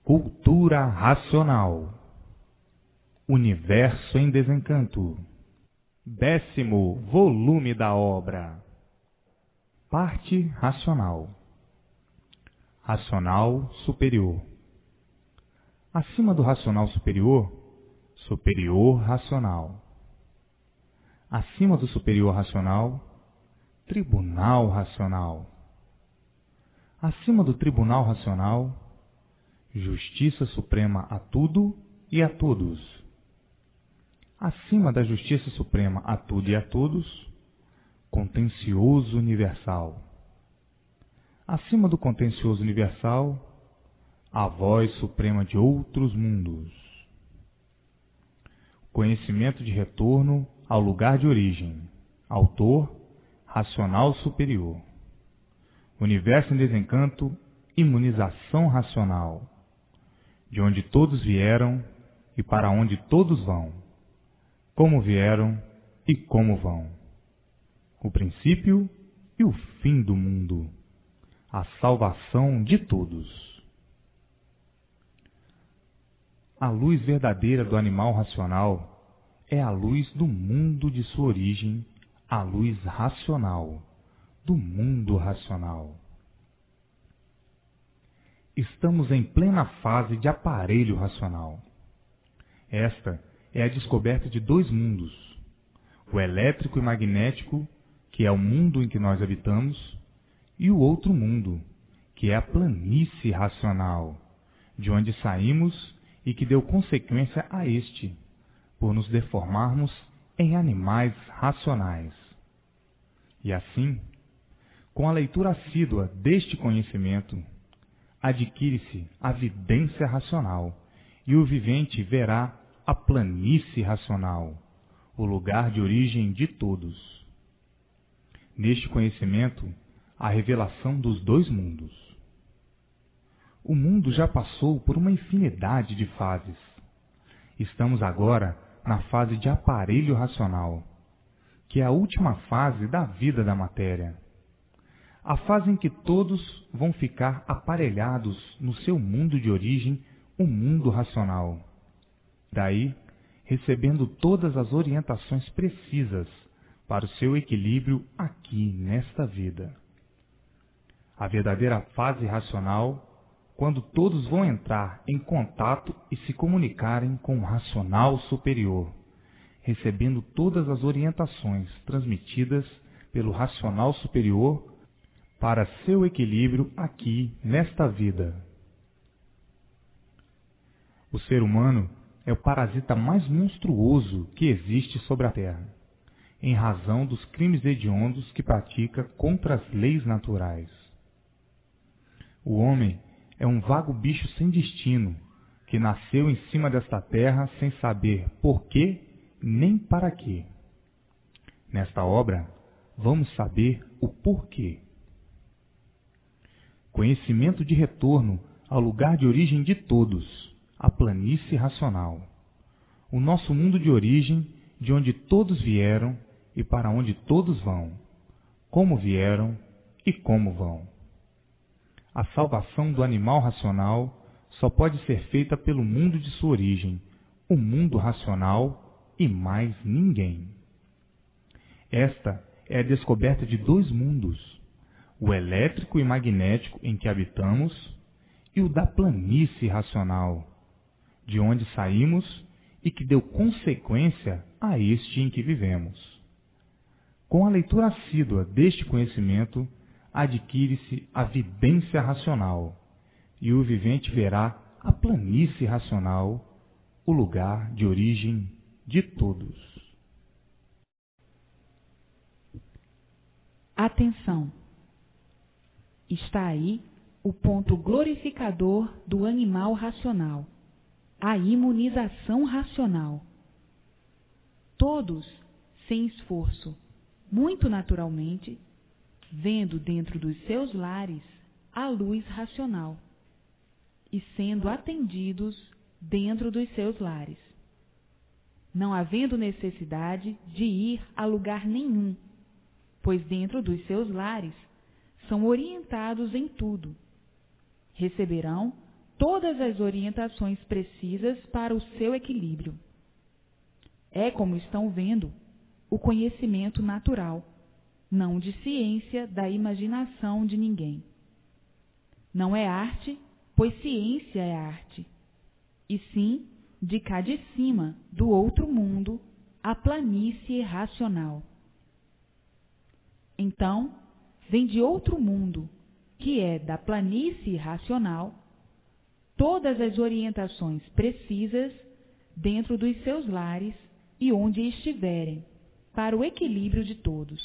Cultura racional. Universo em Desencanto. 10º volume da obra. Parte racional. Racional superior. Acima do racional superior, superior racional. Acima do superior racional, tribunal racional. Acima do tribunal racional, justiça suprema a tudo e a todos. Acima da justiça suprema a tudo e a todos, contencioso universal. Acima do contencioso universal, a voz suprema de outros mundos. Conhecimento de retorno ao lugar de origem. Autor, racional superior. Universo em desencanto, imunização racional. De onde todos vieram e para onde todos vão. Como vieram e como vão. O princípio e o fim do mundo. A salvação de todos. A luz verdadeira do animal racional é a luz do mundo de sua origem, a luz racional, do mundo racional. Estamos em plena fase de aparelho racional. Esta é a descoberta de dois mundos, o elétrico e magnético, que é o mundo em que nós habitamos, e o outro mundo, que é a planície racional, de onde saímos e que deu consequência a este, por nos deformarmos em animais racionais. E assim, com a leitura assídua deste conhecimento, adquire-se a vidência racional, e o vivente verá a planície racional, o lugar de origem de todos. Neste conhecimento, a revelação dos dois mundos. O mundo já passou por uma infinidade de fases. Estamos agora na fase de aparelho racional, que é a última fase da vida da matéria. A fase em que todos vão ficar aparelhados no seu mundo de origem, o mundo racional. Daí, recebendo todas as orientações precisas para o seu equilíbrio aqui nesta vida. A verdadeira fase racional, quando todos vão entrar em contato e se comunicarem com o racional superior, recebendo todas as orientações transmitidas pelo racional superior para seu equilíbrio aqui nesta vida. O ser humano é o parasita mais monstruoso que existe sobre a Terra, em razão dos crimes hediondos que pratica contra as leis naturais. O homem é um vago bicho sem destino, que nasceu em cima desta terra sem saber por quê nem para quê. Nesta obra, vamos saber o porquê. Conhecimento de retorno ao lugar de origem de todos, a planície racional. O nosso mundo de origem, de onde todos vieram e para onde todos vão. Como vieram e como vão. A salvação do animal racional só pode ser feita pelo mundo de sua origem, o mundo racional e mais ninguém. Esta é a descoberta de dois mundos, o elétrico e magnético em que habitamos e o da planície racional, de onde saímos e que deu consequência a este em que vivemos. Com a leitura assídua deste conhecimento, adquire-se a vidência racional, e o vivente verá a planície racional, o lugar de origem de todos. Atenção! Está aí o ponto glorificador do animal racional, a imunização racional. Todos, sem esforço, muito naturalmente, vendo dentro dos seus lares a luz racional e sendo atendidos dentro dos seus lares, não havendo necessidade de ir a lugar nenhum, pois dentro dos seus lares são orientados em tudo. Receberão todas as orientações precisas para o seu equilíbrio. É, como estão vendo, o conhecimento natural, não de ciência da imaginação de ninguém. Não é arte, pois ciência é arte, e sim de cá de cima, do outro mundo, a planície racional. Então, vem de outro mundo, que é da planície racional, todas as orientações precisas dentro dos seus lares e onde estiverem, para o equilíbrio de todos.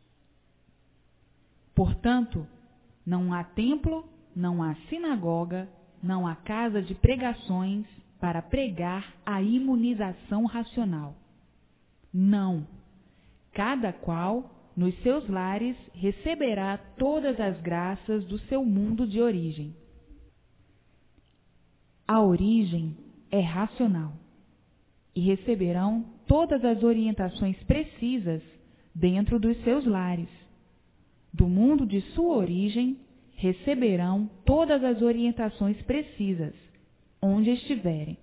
Portanto, não há templo, não há sinagoga, não há casa de pregações para pregar a imunização racional. Não. Cada qual, nos seus lares, receberá todas as graças do seu mundo de origem. A origem é racional, e receberão todas as orientações precisas dentro dos seus lares. Do mundo de sua origem, receberão todas as orientações precisas, onde estiverem.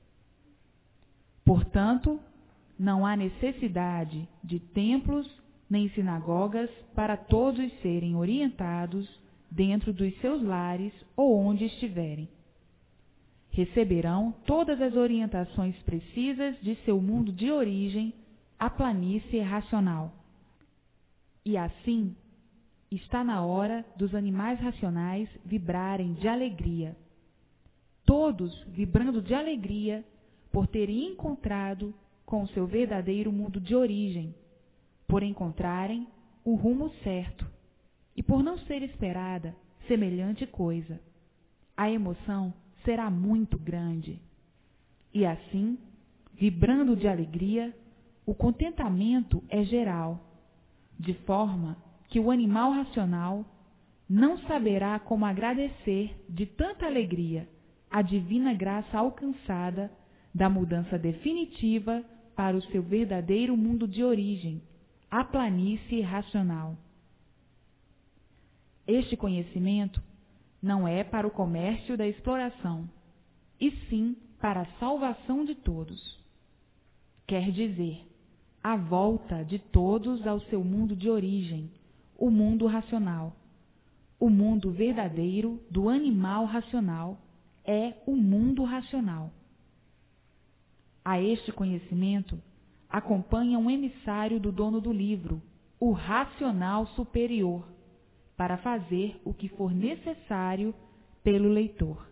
Portanto, não há necessidade de templos nem sinagogas para todos serem orientados dentro dos seus lares ou onde estiverem. Receberão todas as orientações precisas de seu mundo de origem, a planície racional. E assim, está na hora dos animais racionais vibrarem de alegria. Todos vibrando de alegria por terem encontrado com o seu verdadeiro mundo de origem, por encontrarem o rumo certo e por não ser esperada semelhante coisa. A emoção será muito grande. E assim, vibrando de alegria, o contentamento é geral, de forma que o animal racional não saberá como agradecer de tanta alegria a divina graça alcançada da mudança definitiva para o seu verdadeiro mundo de origem, a planície racional. Este conhecimento não é para o comércio da exploração, e sim para a salvação de todos. Quer dizer, a volta de todos ao seu mundo de origem, o mundo racional. O mundo verdadeiro do animal racional é o mundo racional. A este conhecimento acompanha um emissário do dono do livro, o racional superior, para fazer o que for necessário pelo leitor.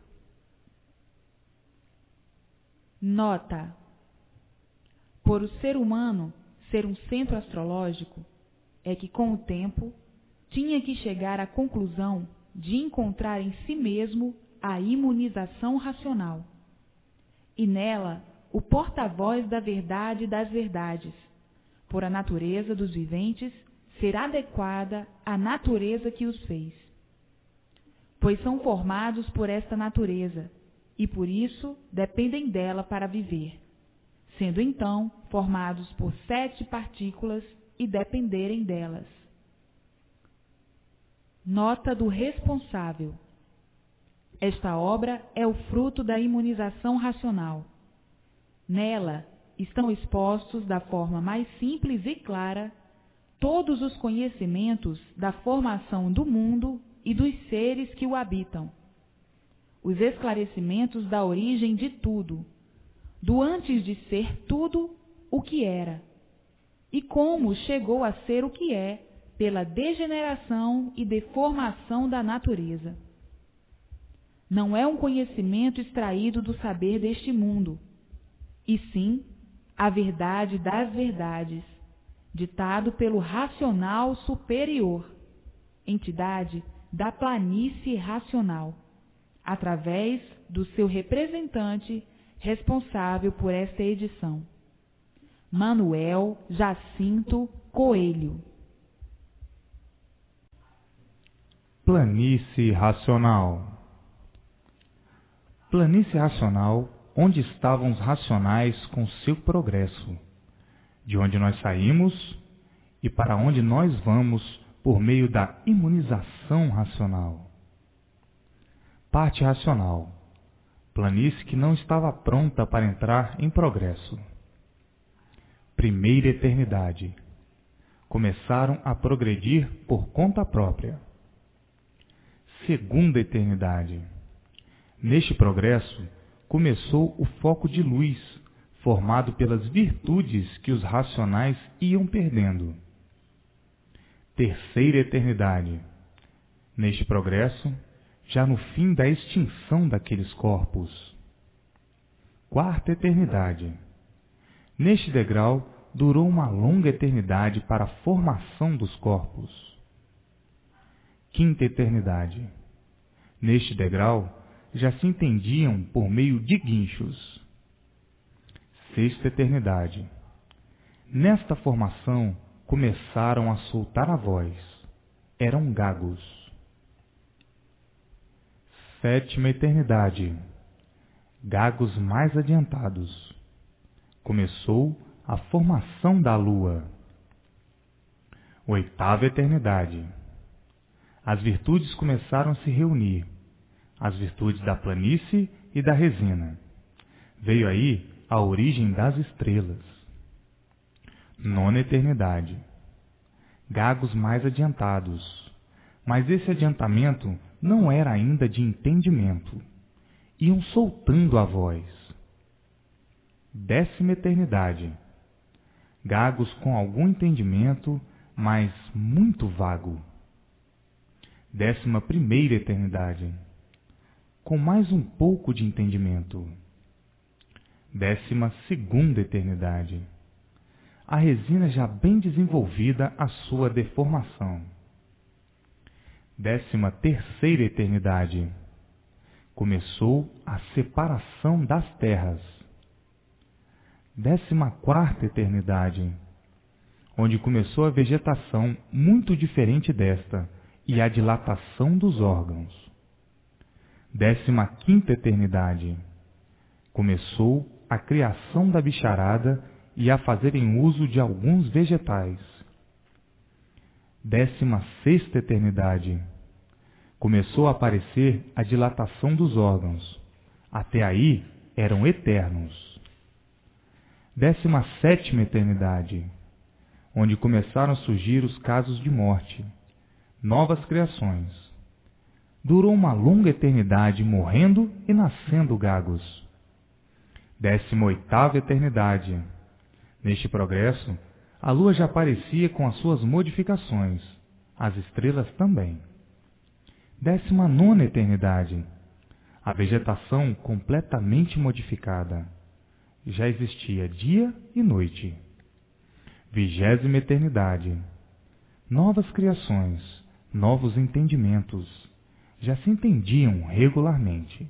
Nota: por o ser humano ser um centro astrológico, é que com o tempo tinha que chegar à conclusão de encontrar em si mesmo a imunização racional, e nela o porta-voz da verdade das verdades, por a natureza dos viventes ser adequada à natureza que os fez. Pois são formados por esta natureza, e por isso dependem dela para viver, sendo então formados por 7 partículas e dependerem delas. Nota do responsável. Esta obra é o fruto da imunização racional. Nela estão expostos da forma mais simples e clara todos os conhecimentos da formação do mundo e dos seres que o habitam, os esclarecimentos da origem de tudo, do antes de ser tudo o que era, e como chegou a ser o que é pela degeneração e deformação da natureza. Não é um conhecimento extraído do saber deste mundo, e sim a verdade das verdades, ditado pelo racional superior, entidade da planície racional, através do seu representante responsável por esta edição, Manuel Jacinto Coelho. Planície racional. Planície racional, onde estavam os racionais com seu progresso, de onde nós saímos e para onde nós vamos por meio da imunização racional. Parte racional. Planície que não estava pronta para entrar em progresso. Primeira eternidade. Começaram a progredir por conta própria. Segunda eternidade. Neste progresso, começou o foco de luz, formado pelas virtudes que os racionais iam perdendo. Terceira eternidade. Neste progresso, já no fim da extinção daqueles corpos. Quarta eternidade. Neste degrau, durou uma longa eternidade para a formação dos corpos. Quinta eternidade. Neste degrau, já se entendiam por meio de guinchos. Sexta eternidade. Nesta formação, começaram a soltar a voz. Eram gagos. Sétima eternidade. Gagos mais adiantados. Começou a formação da lua. Oitava eternidade. As virtudes começaram a se reunir. As virtudes da planície e da resina. Veio aí a origem das estrelas. Nona eternidade. Gagos mais adiantados. Mas esse adiantamento não era ainda de entendimento. Iam soltando a voz. Décima eternidade. Gagos com algum entendimento, mas muito vago. 11ª eternidade. Com mais um pouco de entendimento. 12ª eternidade. A resina já bem desenvolvida a sua deformação. 13ª eternidade. Começou a separação das terras. 14ª eternidade, onde começou a vegetação muito diferente desta e a dilatação dos órgãos. 15ª eternidade, começou a criação da bicharada e a fazerem uso de alguns vegetais. 16ª eternidade, começou a aparecer a dilatação dos órgãos. Até aí eram eternos. 17ª eternidade, onde começaram a surgir os casos de morte, novas criações. Durou uma longa eternidade morrendo e nascendo gagos. 18ª eternidade. Neste progresso, a lua já aparecia com as suas modificações, as estrelas também. 19ª eternidade. A vegetação completamente modificada. Já existia dia e noite. 20ª eternidade. Novas criações, novos entendimentos. Já se entendiam regularmente.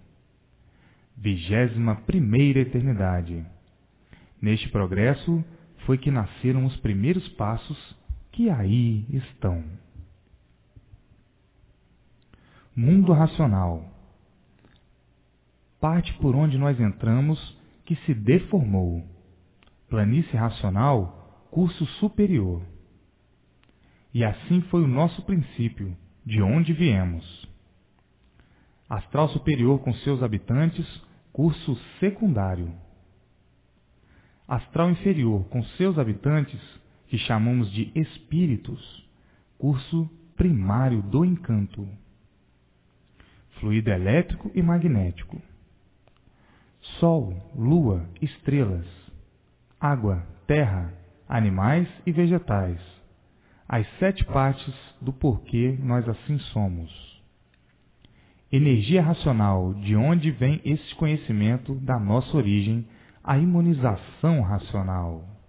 21ª eternidade. Neste progresso foi que nasceram os primeiros passos que aí estão. Mundo racional. Parte por onde nós entramos que se deformou. Planície racional, curso superior. E assim foi o nosso princípio, de onde viemos. Astral superior com seus habitantes, curso secundário. Astral inferior com seus habitantes, que chamamos de espíritos, curso primário do encanto. Fluido elétrico e magnético. Sol, lua, estrelas, água, terra, animais e vegetais. As 7 partes do porquê nós assim somos. Energia racional, de onde vem esse conhecimento da nossa origem, a imunização racional.